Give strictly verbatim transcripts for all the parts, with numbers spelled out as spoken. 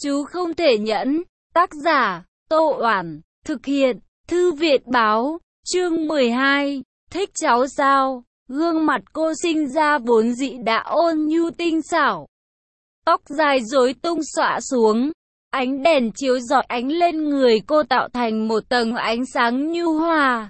Chú không thể nhẫn. Tác giả, Tô Oản. Thực hiện, Thư viện Báo. Chương mười hai. Thích cháu sao? Gương mặt cô sinh ra vốn dĩ đã ôn nhu tinh xảo. Tóc dài rối tung xõa xuống. Ánh đèn chiếu rọi ánh lên người cô tạo thành một tầng ánh sáng nhu hòa.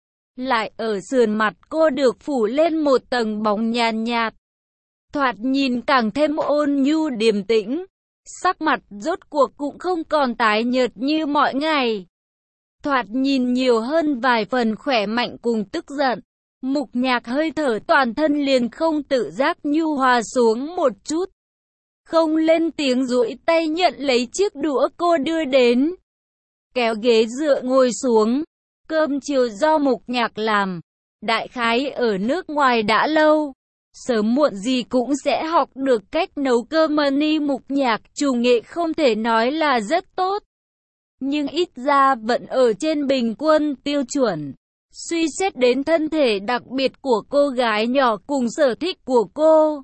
Lại ở sườn mặt cô được phủ lên một tầng bóng nhàn nhạt. Thoạt nhìn càng thêm ôn nhu điềm tĩnh. Sắc mặt rốt cuộc cũng không còn tái nhợt như mọi ngày. Thoạt nhìn nhiều hơn vài phần khỏe mạnh cùng tức giận. Mục Nhạc hơi thở toàn thân liền không tự giác nhu hòa xuống một chút. Không lên tiếng duỗi tay nhận lấy chiếc đũa cô đưa đến. Kéo ghế dựa ngồi xuống. Cơm chiều do Mục Nhạc làm. Đại khái ở nước ngoài đã lâu. Sớm muộn gì cũng sẽ học được cách nấu cơm mani. Mục Nhạc chủ nghệ không thể nói là rất tốt. Nhưng ít ra vẫn ở trên bình quân tiêu chuẩn. Suy xét đến thân thể đặc biệt của cô gái nhỏ cùng sở thích của cô,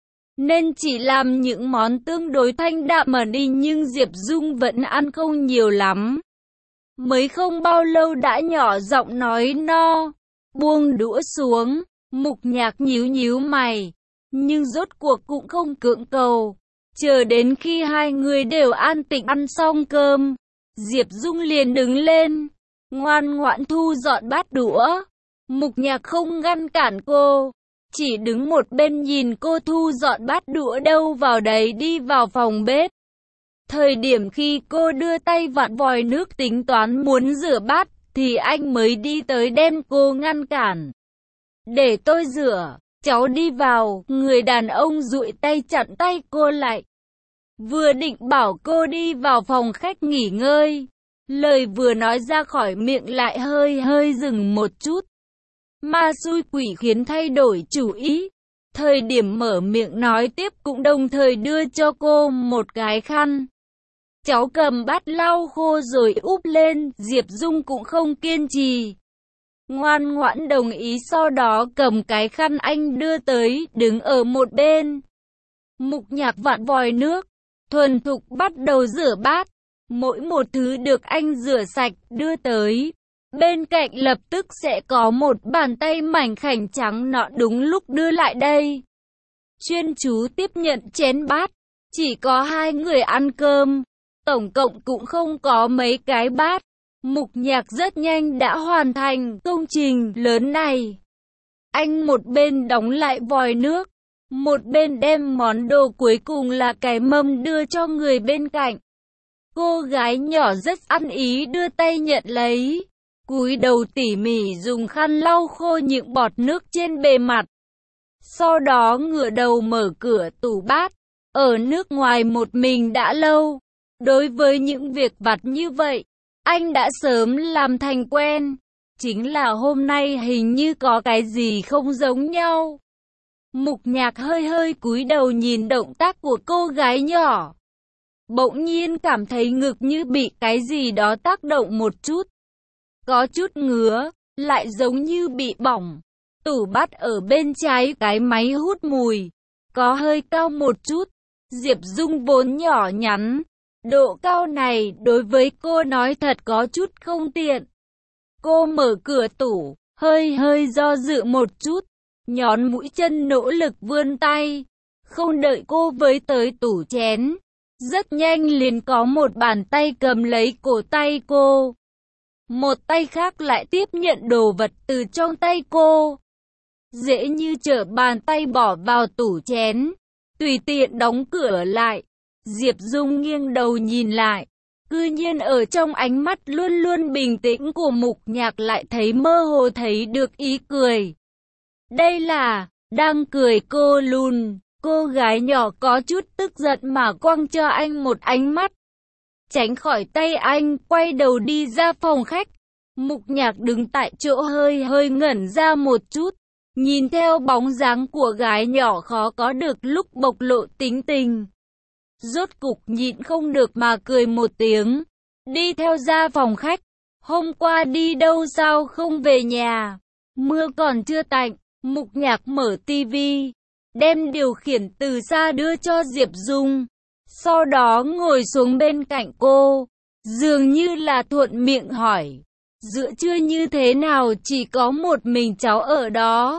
nên chỉ làm những món tương đối thanh đạm mà đi, nhưng Diệp Dung vẫn ăn không nhiều lắm. Mới không bao lâu đã nhỏ giọng nói no. Buông đũa xuống, Mục Nhạc nhíu nhíu mày, nhưng rốt cuộc cũng không cưỡng cầu. Chờ đến khi hai người đều an tĩnh ăn xong cơm, Diệp Dung liền đứng lên, ngoan ngoãn thu dọn bát đũa. Mục Nhạc không ngăn cản cô, chỉ đứng một bên nhìn cô thu dọn bát đũa đâu vào đấy đi vào phòng bếp. Thời điểm khi cô đưa tay vặn vòi nước tính toán muốn rửa bát, thì anh mới đi tới đem cô ngăn cản. Để tôi rửa, cháu đi vào. Người đàn ông duỗi tay chặn tay cô lại. Vừa định bảo cô đi vào phòng khách nghỉ ngơi, lời vừa nói ra khỏi miệng lại hơi hơi dừng một chút. Ma xui quỷ khiến thay đổi chủ ý. Thời điểm mở miệng nói tiếp cũng đồng thời đưa cho cô một cái khăn. Cháu cầm bát lau khô rồi úp lên. Diệp Dung cũng không kiên trì, ngoan ngoãn đồng ý, sau đó cầm cái khăn anh đưa tới, đứng ở một bên. Mục Nhạc vặn vòi nước, thuần thục bắt đầu rửa bát. Mỗi một thứ được anh rửa sạch đưa tới, bên cạnh lập tức sẽ có một bàn tay mảnh khảnh trắng nõn đúng lúc đưa lại đây, chuyên chú tiếp nhận chén bát. Chỉ có hai người ăn cơm, tổng cộng cũng không có mấy cái bát. Mục Nhạc rất nhanh đã hoàn thành công trình lớn này. Anh một bên đóng lại vòi nước, một bên đem món đồ cuối cùng là cái mâm đưa cho người bên cạnh. Cô gái nhỏ rất ăn ý đưa tay nhận lấy, cúi đầu tỉ mỉ dùng khăn lau khô những bọt nước trên bề mặt. Sau đó ngửa đầu mở cửa tủ bát. Ở nước ngoài một mình đã lâu, đối với những việc vặt như vậy, anh đã sớm làm thành quen. Chính là hôm nay hình như có cái gì không giống nhau. Mục Nhạc hơi hơi cúi đầu nhìn động tác của cô gái nhỏ. Bỗng nhiên cảm thấy ngực như bị cái gì đó tác động một chút. Có chút ngứa, lại giống như bị bỏng. Tủ bát ở bên trái cái máy hút mùi, có hơi cao một chút. Diệp Dung vốn nhỏ nhắn, độ cao này đối với cô nói thật có chút không tiện. Cô mở cửa tủ, hơi hơi do dự một chút, nhón mũi chân nỗ lực vươn tay. Không đợi cô với tới tủ chén, rất nhanh liền có một bàn tay cầm lấy cổ tay cô. Một tay khác lại tiếp nhận đồ vật từ trong tay cô. Dễ như trở bàn tay bỏ vào tủ chén, tùy tiện đóng cửa lại. Diệp Dung nghiêng đầu nhìn lại, cư nhiên ở trong ánh mắt luôn luôn bình tĩnh của Mục Nhạc lại thấy mơ hồ thấy được ý cười. Đây là, đang cười cô lùn. Cô gái nhỏ có chút tức giận mà quăng cho anh một ánh mắt, tránh khỏi tay anh, quay đầu đi ra phòng khách. Mục Nhạc đứng tại chỗ hơi hơi ngẩn ra một chút, nhìn theo bóng dáng của gái nhỏ khó có được lúc bộc lộ tính tình. Rốt cục nhịn không được mà cười một tiếng, đi theo ra phòng khách. Hôm qua đi đâu sao không về nhà? Mưa còn chưa tạnh. Mục Nhạc mở tivi, đem điều khiển từ xa đưa cho Diệp Dung. sau đó ngồi xuống bên cạnh cô, dường như là thuận miệng hỏi, giữa trưa như thế nào chỉ có một mình cháu ở đó?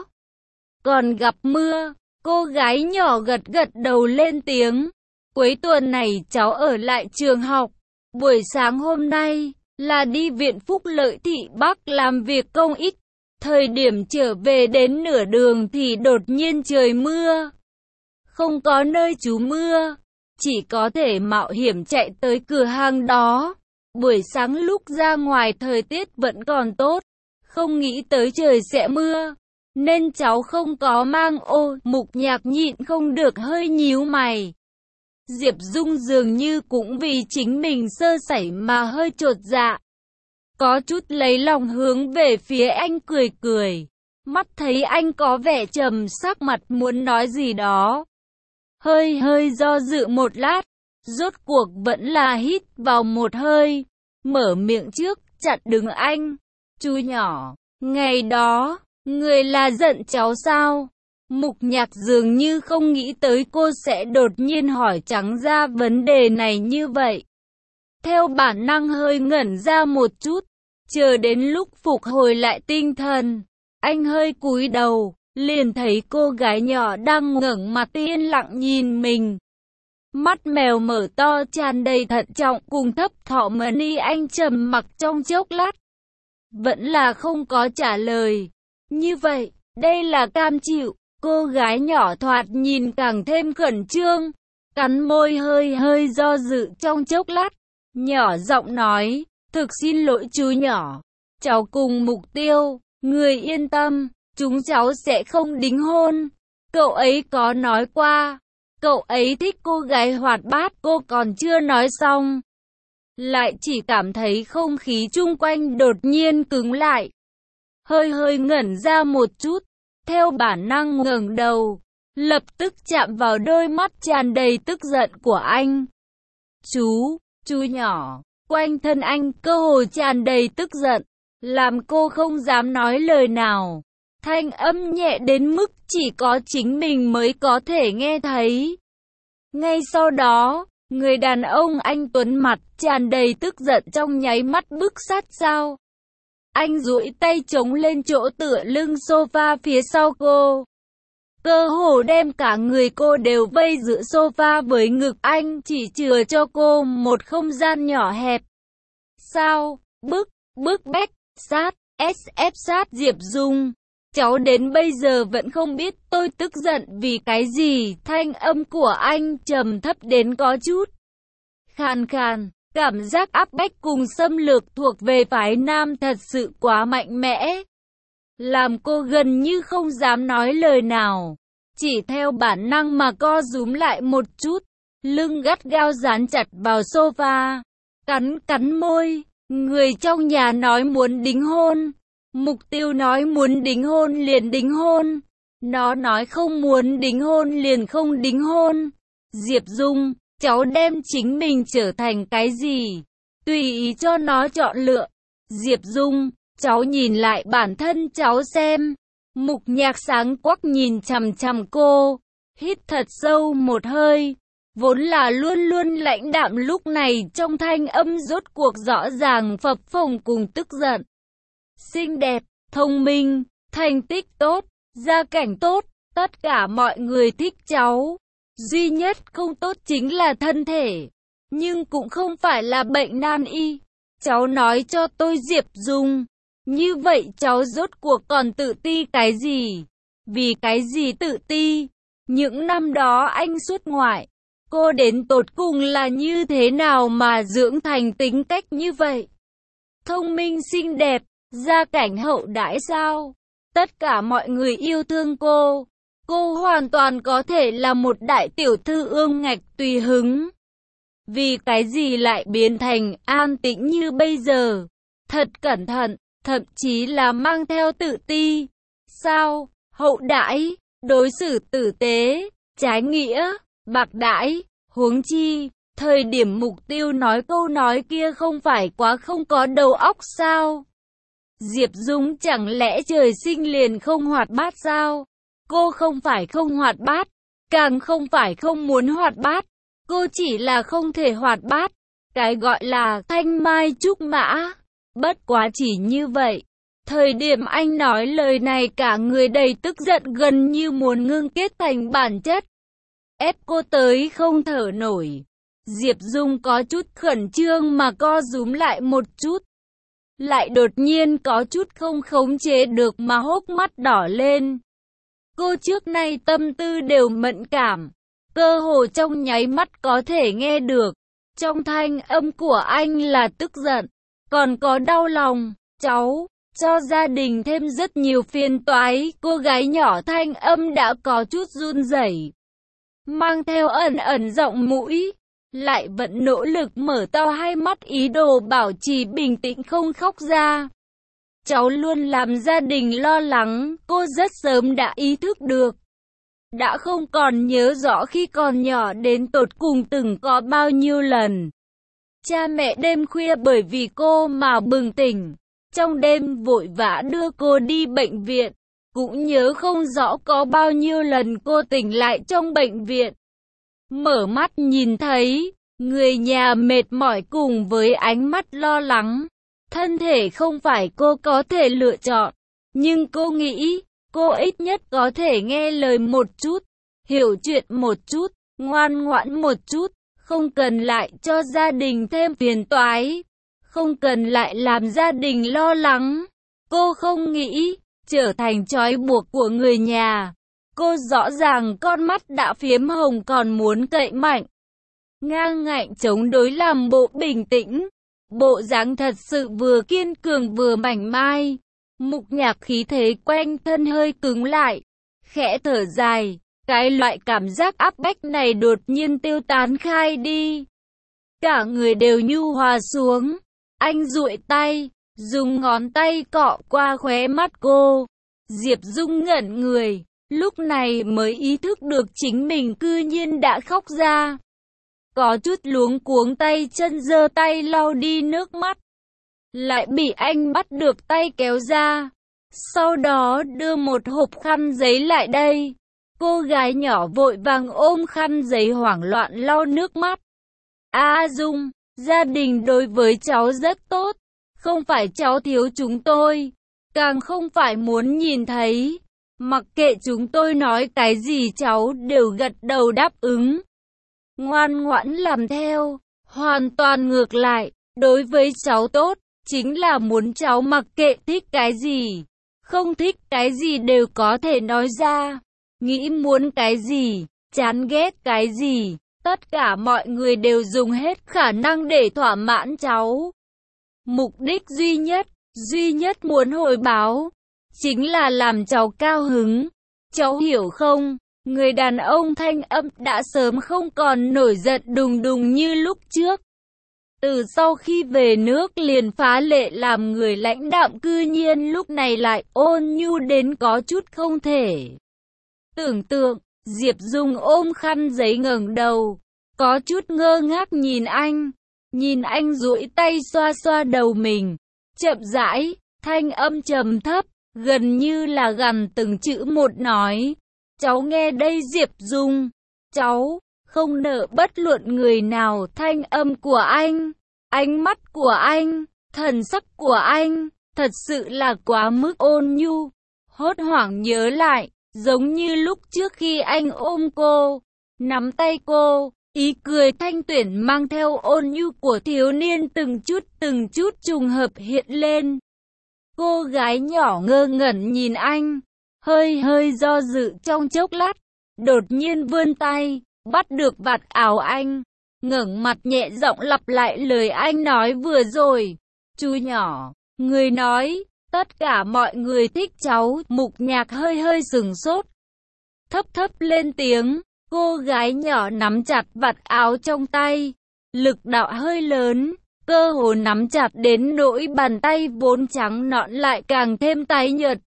Còn gặp mưa, cô gái nhỏ gật gật đầu lên tiếng, cuối tuần này cháu ở lại trường học, buổi sáng hôm nay là đi viện phúc lợi thị Bắc làm việc công ích, thời điểm trở về đến nửa đường thì đột nhiên trời mưa, không có nơi trú mưa, chỉ có thể mạo hiểm chạy tới cửa hàng đó. Buổi sáng lúc ra ngoài thời tiết vẫn còn tốt, không nghĩ tới trời sẽ mưa, nên cháu không có mang ô. Mục Nhạc nhịn không được hơi nhíu mày. Diệp Dung dường như cũng vì chính mình sơ sẩy mà hơi chột dạ, có chút lấy lòng hướng về phía anh cười cười, mắt thấy anh có vẻ trầm sắc mặt muốn nói gì đó, hơi hơi do dự một lát, rốt cuộc vẫn là hít vào một hơi, mở miệng trước, chặn đứng anh. Chú nhỏ, ngày đó, người là giận cháu sao? Mục Nhạc dường như không nghĩ tới cô sẽ đột nhiên hỏi trắng ra vấn đề này như vậy. Theo bản năng hơi ngẩn ra một chút, chờ đến lúc phục hồi lại tinh thần, anh hơi cúi đầu, liền thấy cô gái nhỏ đang ngẩng mặt yên lặng nhìn mình. Mắt mèo mở to tràn đầy thận trọng cùng thấp thỏm. Mani anh trầm mặc trong chốc lát, vẫn là không có trả lời. Như vậy, đây là cam chịu. Cô gái nhỏ thoạt nhìn càng thêm khẩn trương, cắn môi hơi hơi do dự trong chốc lát, nhỏ giọng nói, thực xin lỗi chú nhỏ, cháu cùng Mục Tiêu, người yên tâm, chúng cháu sẽ không đính hôn. Cậu ấy có nói qua, cậu ấy thích cô gái hoạt bát. Cô còn chưa nói xong, lại chỉ cảm thấy không khí chung quanh đột nhiên cứng lại, hơi hơi ngẩn ra một chút, theo bản năng ngẩng đầu, lập tức chạm vào đôi mắt tràn đầy tức giận của anh. Chú, chú nhỏ, quanh thân anh cơ hồ tràn đầy tức giận, làm cô không dám nói lời nào. Thanh âm nhẹ đến mức chỉ có chính mình mới có thể nghe thấy. Ngay sau đó, người đàn ông anh tuấn mặt tràn đầy tức giận trong nháy mắt bức sát sao. Anh duỗi tay chống lên chỗ tựa lưng sofa phía sau cô, cơ hồ đem cả người cô đều vây giữa sofa với ngực anh, chỉ chừa cho cô một không gian nhỏ hẹp. Sao? Bức, bức bách, sát, ép ép sát Diệp Dung. Cháu đến bây giờ vẫn không biết tôi tức giận vì cái gì. Thanh âm của anh trầm thấp đến có chút khàn khàn. Cảm giác áp bách cùng xâm lược thuộc về phái nam thật sự quá mạnh mẽ, làm cô gần như không dám nói lời nào, chỉ theo bản năng mà co rúm lại một chút, lưng gắt gao dán chặt vào sofa, cắn cắn môi. Người trong nhà nói muốn đính hôn, Mục Tiêu nói muốn đính hôn liền đính hôn, nó nói không muốn đính hôn liền không đính hôn. Diệp Dung, cháu đem chính mình trở thành cái gì, tùy ý cho nó chọn lựa. Diệp Dung, cháu nhìn lại bản thân cháu xem. Mục Nhạc sáng quắc nhìn chằm chằm cô, hít thật sâu một hơi, vốn là luôn luôn lãnh đạm lúc này trong thanh âm rốt cuộc rõ ràng phập phồng cùng tức giận. Xinh đẹp, thông minh, thành tích tốt, gia cảnh tốt, tất cả mọi người thích cháu. Duy nhất không tốt chính là thân thể, nhưng cũng không phải là bệnh nan y. Cháu nói cho tôi Diệp Dung, như vậy cháu rốt cuộc còn tự ti cái gì? Vì cái gì tự ti? Những năm đó anh xuất ngoại, cô đến tột cùng là như thế nào mà dưỡng thành tính cách như vậy? Thông minh xinh đẹp, gia cảnh hậu đãi sao? Tất cả mọi người yêu thương cô. Cô hoàn toàn có thể là một đại tiểu thư ương ngạch tùy hứng. Vì cái gì lại biến thành an tĩnh như bây giờ? Thật cẩn thận, thậm chí là mang theo tự ti. Sao? Hậu đãi, đối xử tử tế, trái nghĩa, bạc đãi, huống chi, thời điểm Mục Tiêu nói câu nói kia không phải quá không có đầu óc sao? Diệp Dung chẳng lẽ trời sinh liền không hoạt bát sao? Cô không phải không hoạt bát, càng không phải không muốn hoạt bát. Cô chỉ là không thể hoạt bát, cái gọi là thanh mai trúc mã. Bất quá chỉ như vậy. Thời điểm anh nói lời này cả người đầy tức giận gần như muốn ngưng kết thành bản chất. Ép cô tới không thở nổi. Diệp Dung có chút khẩn trương mà co rúm lại một chút. Lại đột nhiên có chút không khống chế được mà hốc mắt đỏ lên. Cô trước nay tâm tư đều mẫn cảm. Cơ hồ trong nháy mắt có thể nghe được. Trong thanh âm của anh là tức giận. Còn có đau lòng. Cháu cho gia đình thêm rất nhiều phiền toái. Cô gái nhỏ thanh âm đã có chút run rẩy, mang theo ẩn ẩn giọng mũi. Lại vẫn nỗ lực mở to hai mắt ý đồ bảo trì bình tĩnh không khóc ra. Cháu luôn làm gia đình lo lắng. Cô rất sớm đã ý thức được. Đã không còn nhớ rõ khi còn nhỏ đến tột cùng từng có bao nhiêu lần cha mẹ đêm khuya bởi vì cô mà bừng tỉnh. Trong đêm vội vã đưa cô đi bệnh viện. Cũng nhớ không rõ có bao nhiêu lần cô tỉnh lại trong bệnh viện. Mở mắt nhìn thấy người nhà mệt mỏi cùng với ánh mắt lo lắng. Thân thể không phải cô có thể lựa chọn. Nhưng cô nghĩ cô ít nhất có thể nghe lời một chút, hiểu chuyện một chút, ngoan ngoãn một chút. Không cần lại cho gia đình thêm phiền toái. Không cần lại làm gia đình lo lắng. Cô không nghĩ trở thành trói buộc của người nhà. Cô rõ ràng con mắt đã phiếm hồng còn muốn cậy mạnh. Ngang ngạnh chống đối làm bộ bình tĩnh. Bộ dáng thật sự vừa kiên cường vừa mảnh mai. Mục Nhạc khí thế quanh thân hơi cứng lại. Khẽ thở dài. Cái loại cảm giác áp bách này đột nhiên tiêu tán khai đi. Cả người đều nhu hòa xuống. Anh duỗi tay, dùng ngón tay cọ qua khóe mắt cô. Diệp Dung ngẩn người, lúc này mới ý thức được chính mình cư nhiên đã khóc ra. Có chút luống cuống tay chân giơ tay lau đi nước mắt. Lại bị anh bắt được tay kéo ra. Sau đó đưa một hộp khăn giấy lại đây. Cô gái nhỏ vội vàng ôm khăn giấy hoảng loạn lau nước mắt. A Dung, gia đình đối với cháu rất tốt. Không phải cháu thiếu chúng tôi. Càng không phải muốn nhìn thấy. Mặc kệ chúng tôi nói cái gì cháu đều gật đầu đáp ứng. Ngoan ngoãn làm theo. Hoàn toàn ngược lại. Đối với cháu tốt, chính là muốn cháu mặc kệ thích cái gì. Không thích cái gì đều có thể nói ra. Nghĩ muốn cái gì, chán ghét cái gì. Tất cả mọi người đều dùng hết khả năng để thỏa mãn cháu. Mục đích duy nhất, duy nhất muốn hồi báo, chính là làm cháu cao hứng. Cháu hiểu không? Người đàn ông thanh âm đã sớm không còn nổi giận đùng đùng như lúc trước. Từ sau khi về nước liền phá lệ làm người lãnh đạm, cư nhiên lúc này lại ôn nhu đến có chút không thể tưởng tượng. Diệp Dung ôm khăn giấy ngẩng đầu, có chút ngơ ngác nhìn anh. Nhìn anh duỗi tay xoa xoa đầu mình, chậm rãi, thanh âm trầm thấp, gần như là gằn từng chữ một nói. Cháu nghe đây Diệp Dung, cháu không nợ bất luận người nào. Thanh âm của anh, ánh mắt của anh, thần sắc của anh, thật sự là quá mức ôn nhu. Hốt hoảng nhớ lại, giống như lúc trước khi anh ôm cô, nắm tay cô, ý cười thanh tuyển mang theo ôn nhu của thiếu niên từng chút từng chút trùng hợp hiện lên. Cô gái nhỏ ngơ ngẩn nhìn anh, hơi hơi do dự trong chốc lát, đột nhiên vươn tay, bắt được vạt áo anh, ngẩng mặt nhẹ giọng lặp lại lời anh nói vừa rồi. Chú nhỏ, người nói, tất cả mọi người thích cháu. Mục Nhạc hơi hơi sừng sốt, thấp thấp lên tiếng. Cô gái nhỏ nắm chặt vạt áo trong tay, lực đạo hơi lớn, cơ hồ nắm chặt đến nỗi bàn tay vốn trắng nõn lại càng thêm tái nhợt,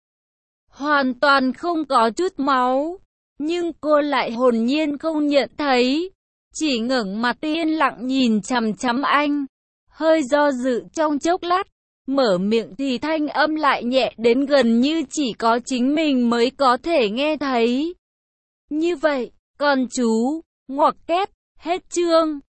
hoàn toàn không có chút máu. Nhưng cô lại hồn nhiên không nhận thấy, chỉ ngẩng mặt yên lặng nhìn chằm chằm anh, hơi do dự trong chốc lát, mở miệng thì thanh âm lại nhẹ đến gần như chỉ có chính mình mới có thể nghe thấy. Như vậy, còn chú, ngoặc kép, Hết chương.